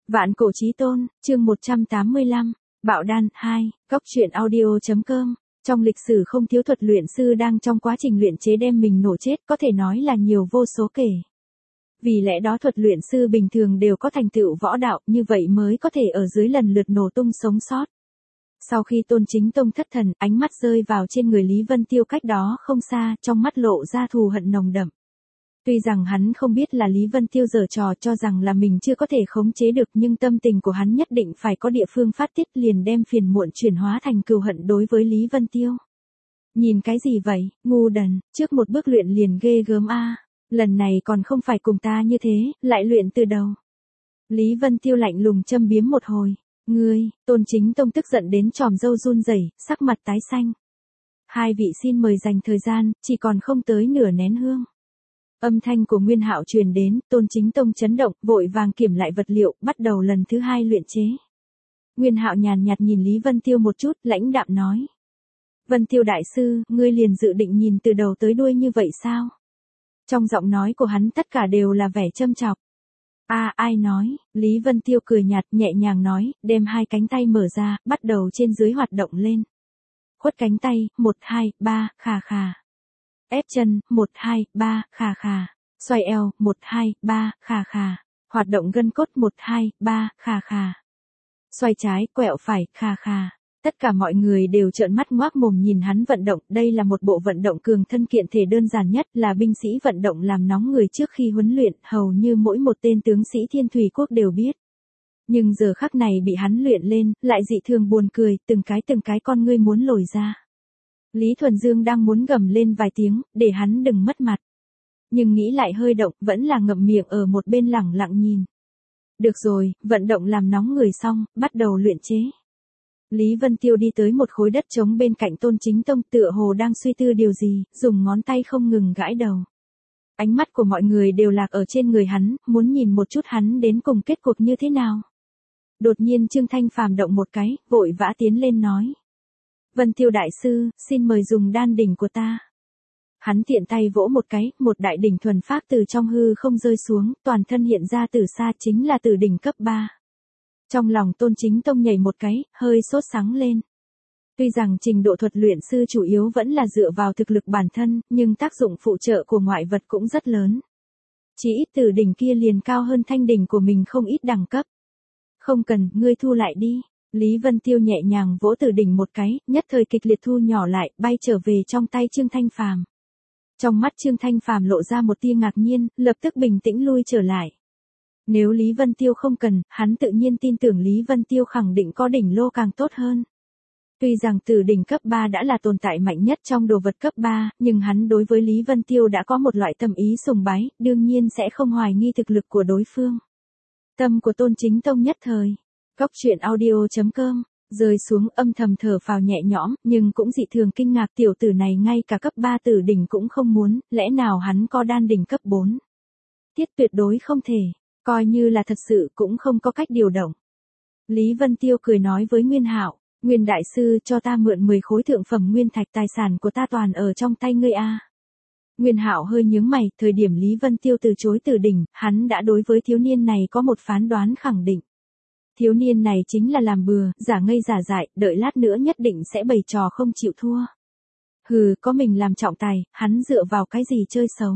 Vạn cổ chí tôn, chương 185, Bạo đan 2, Góc truyện audio.com. Trong lịch sử không thiếu thuật luyện sư đang trong quá trình luyện chế đem mình nổ chết, có thể nói là nhiều vô số kể. Vì lẽ đó thuật luyện sư bình thường đều có thành tựu võ đạo, như vậy mới có thể ở dưới lần lượt nổ tung sống sót. Sau khi Tôn Chính Tông thất thần, ánh mắt rơi vào trên người Lý Vân Tiêu cách đó không xa, trong mắt lộ ra thù hận nồng đậm. Tuy rằng hắn không biết là Lý Vân Tiêu giở trò cho rằng là mình chưa có thể khống chế được, nhưng tâm tình của hắn nhất định phải có địa phương phát tiết, liền đem phiền muộn chuyển hóa thành cừu hận đối với Lý Vân Tiêu. Nhìn cái gì vậy, ngu đần, trước một bước luyện liền ghê gớm a. Lần này còn không phải cùng ta như thế, lại luyện từ đầu. Lý Vân Tiêu lạnh lùng châm biếm một hồi. Ngươi, Tôn Chính Tông tức giận đến tròm râu run rẩy, sắc mặt tái xanh. Hai vị xin mời dành thời gian, chỉ còn không tới nửa nén hương. Âm thanh của Nguyên Hạo truyền đến, Tôn Chính Tông chấn động, vội vàng kiểm lại vật liệu, bắt đầu lần thứ hai luyện chế. Nguyên Hạo nhàn nhạt nhìn Lý Vân Tiêu một chút, lãnh đạm nói. Vân Tiêu đại sư, ngươi liền dự định nhìn từ đầu tới đuôi như vậy sao? Trong giọng nói của hắn tất cả đều là vẻ châm chọc. Ai nói, Lý Vân Tiêu cười nhạt nhẹ nhàng nói, đem hai cánh tay mở ra, bắt đầu trên dưới hoạt động lên. Khuất cánh tay, 1, 2, 3, khà khà. Ép chân, 1, 2, 3, khà khà. Xoay eo, 1, 2, 3, khà khà. Hoạt động gân cốt 1, 2, 3, khà khà. Xoay trái, quẹo phải, khà khà. Tất cả mọi người đều trợn mắt ngoác mồm nhìn hắn vận động, đây là một bộ vận động cường thân kiện thể đơn giản nhất, là binh sĩ vận động làm nóng người trước khi huấn luyện, hầu như mỗi một tên tướng sĩ Thiên Thủy Quốc đều biết. Nhưng giờ khắc này bị hắn luyện lên, lại dị thường buồn cười, từng cái con ngươi muốn lồi ra. Lý Thuần Dương đang muốn gầm lên vài tiếng, để hắn đừng mất mặt. Nhưng nghĩ lại hơi động, vẫn là ngậm miệng ở một bên lẳng lặng nhìn. Được rồi, vận động làm nóng người xong, bắt đầu luyện chế. Lý Vân Tiêu đi tới một khối đất trống bên cạnh Tôn Chính Tông, tựa hồ đang suy tư điều gì, dùng ngón tay không ngừng gãi đầu. Ánh mắt của mọi người đều lạc ở trên người hắn, muốn nhìn một chút hắn đến cùng kết cục như thế nào. Đột nhiên Trương Thanh Phàm động một cái, vội vã tiến lên nói. Vân Tiêu đại sư, xin mời dùng đan đỉnh của ta. Hắn tiện tay vỗ một cái, một đại đỉnh thuần pháp từ trong hư không rơi xuống, toàn thân hiện ra từ xa chính là tử đỉnh cấp 3. Trong lòng Tôn Chính Tông nhảy một cái, hơi sốt sắng lên. Tuy rằng trình độ thuật luyện sư chủ yếu vẫn là dựa vào thực lực bản thân, nhưng tác dụng phụ trợ của ngoại vật cũng rất lớn. Chỉ ít tử đỉnh kia liền cao hơn thanh đỉnh của mình không ít đẳng cấp. Không cần, ngươi thu lại đi. Lý Vân Tiêu nhẹ nhàng vỗ tử đỉnh một cái, nhất thời kịch liệt thu nhỏ lại, bay trở về trong tay Trương Thanh Phàm. Trong mắt Trương Thanh Phàm lộ ra một tia ngạc nhiên, lập tức bình tĩnh lui trở lại. Nếu Lý Vân Tiêu không cần, hắn tự nhiên tin tưởng Lý Vân Tiêu khẳng định có đỉnh lô càng tốt hơn. Tuy rằng tử đỉnh cấp 3 đã là tồn tại mạnh nhất trong đồ vật cấp 3, nhưng hắn đối với Lý Vân Tiêu đã có một loại tâm ý sùng bái, đương nhiên sẽ không hoài nghi thực lực của đối phương. Tâm của Tôn Chính Tông nhất thời. Góc truyện audio.com, rơi xuống âm thầm thở phào nhẹ nhõm, nhưng cũng dị thường kinh ngạc tiểu tử này ngay cả cấp 3 tử đỉnh cũng không muốn, lẽ nào hắn có đan đỉnh cấp 4. Tiết tuyệt đối không thể, coi như là thật sự cũng không có cách điều động. Lý Vân Tiêu cười nói với Nguyên Hạo, Nguyên đại sư cho ta mượn 10 khối thượng phẩm nguyên thạch, tài sản của ta toàn ở trong tay ngươi a. Nguyên Hạo hơi nhướng mày, thời điểm Lý Vân Tiêu từ chối tử đỉnh, hắn đã đối với thiếu niên này có một phán đoán khẳng định. Thiếu niên này chính là làm bừa, giả ngây giả dại, đợi lát nữa nhất định sẽ bày trò không chịu thua. Hừ, có mình làm trọng tài, hắn dựa vào cái gì chơi xấu.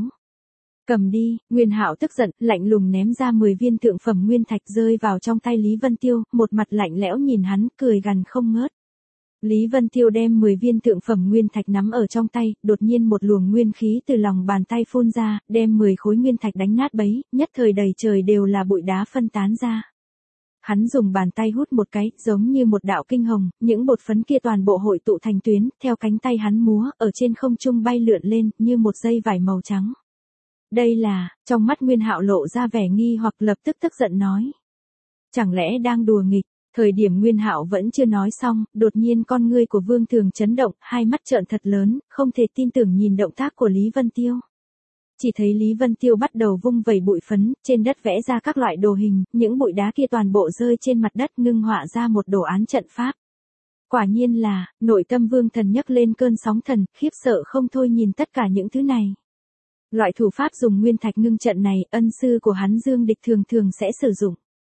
Cầm đi, Nguyên Hạo tức giận, lạnh lùng ném ra 10 viên thượng phẩm nguyên thạch rơi vào trong tay Lý Vân Tiêu, một mặt lạnh lẽo nhìn hắn, cười gằn không ngớt. Lý Vân Tiêu đem 10 viên thượng phẩm nguyên thạch nắm ở trong tay, đột nhiên một luồng nguyên khí từ lòng bàn tay phun ra, đem 10 khối nguyên thạch đánh nát bấy, nhất thời đầy trời đều là bụi đá phân tán ra. Hắn dùng bàn tay hút một cái, giống như một đạo kinh hồng, những bột phấn kia toàn bộ hội tụ thành tuyến, theo cánh tay hắn múa, ở trên không trung bay lượn lên, như một dây vải màu trắng. Đây là, trong mắt Nguyên Hạo lộ ra vẻ nghi hoặc lập tức tức giận nói. Chẳng lẽ đang đùa nghịch, thời điểm Nguyên Hạo vẫn chưa nói xong, đột nhiên con ngươi của Vương Thường chấn động, hai mắt trợn thật lớn, không thể tin tưởng nhìn động tác của Lý Vân Tiêu. Chỉ thấy Lý Vân Tiêu bắt đầu vung vẩy bụi phấn, trên đất vẽ ra các loại đồ hình, những bụi đá kia toàn bộ rơi trên mặt đất ngưng họa ra một đồ án trận pháp. Quả nhiên là, nội tâm Vương Thần nhấc lên cơn sóng thần, khiếp sợ không thôi nhìn tất cả những thứ này. Loại thủ pháp dùng nguyên thạch ngưng trận này, ân sư của hắn Dương Địch thường thường sẽ sử dụng.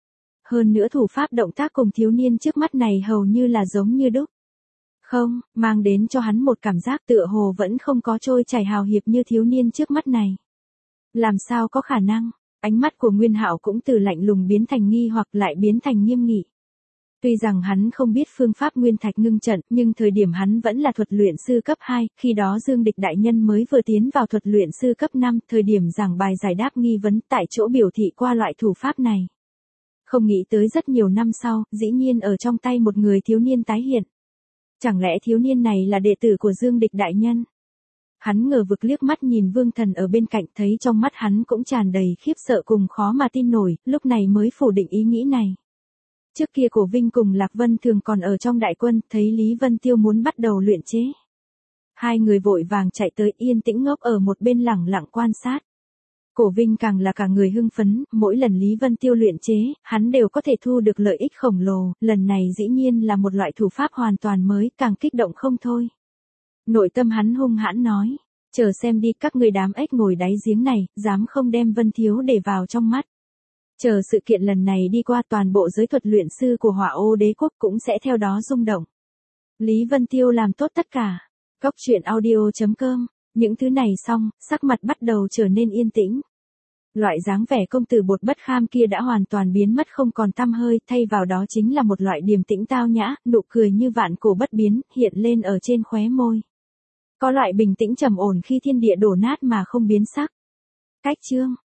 Hơn nữa thủ pháp động tác cùng thiếu niên trước mắt này hầu như là giống như đúc. Không, mang đến cho hắn một cảm giác tựa hồ vẫn không có trôi chảy hào hiệp như thiếu niên trước mắt này. Làm sao có khả năng, ánh mắt của Nguyên Hạo cũng từ lạnh lùng biến thành nghi hoặc lại biến thành nghiêm nghị. Tuy rằng hắn không biết phương pháp nguyên thạch ngưng trận, nhưng thời điểm hắn vẫn là thuật luyện sư cấp 2, khi đó Dương Địch đại nhân mới vừa tiến vào thuật luyện sư cấp 5, thời điểm giảng bài giải đáp nghi vấn tại chỗ biểu thị qua loại thủ pháp này. Không nghĩ tới rất nhiều năm sau, dĩ nhiên ở trong tay một người thiếu niên tái hiện. Chẳng lẽ thiếu niên này là đệ tử của Dương Địch đại nhân? Hắn ngờ vực liếc mắt nhìn Vương Thần ở bên cạnh, thấy trong mắt hắn cũng tràn đầy khiếp sợ cùng khó mà tin nổi, lúc này mới phủ định ý nghĩ này. Trước kia Cổ Vinh cùng Lạc Vân Thường còn ở trong đại quân, thấy Lý Vân Tiêu muốn bắt đầu luyện chế. Hai người vội vàng chạy tới, yên tĩnh ngốc ở một bên lẳng lặng quan sát. Cổ Vinh càng là cả người hưng phấn, mỗi lần Lý Vân Tiêu luyện chế, hắn đều có thể thu được lợi ích khổng lồ, lần này dĩ nhiên là một loại thủ pháp hoàn toàn mới, càng kích động không thôi. Nội tâm hắn hung hãn nói, chờ xem đi, các người đám ếch ngồi đáy giếng này, dám không đem Vân Thiếu để vào trong mắt. Chờ sự kiện lần này đi qua, toàn bộ giới thuật luyện sư của Hỏa Ô Đế quốc cũng sẽ theo đó rung động. Lý Vân Tiêu làm tốt tất cả. Góc truyện audio.com, những thứ này xong, sắc mặt bắt đầu trở nên yên tĩnh. Loại dáng vẻ công tử bột bất kham kia đã hoàn toàn biến mất không còn tăm hơi, thay vào đó chính là một loại điềm tĩnh tao nhã, nụ cười như vạn cổ bất biến, hiện lên ở trên khóe môi. Có loại bình tĩnh trầm ổn khi thiên địa đổ nát mà không biến sắc. Cách chương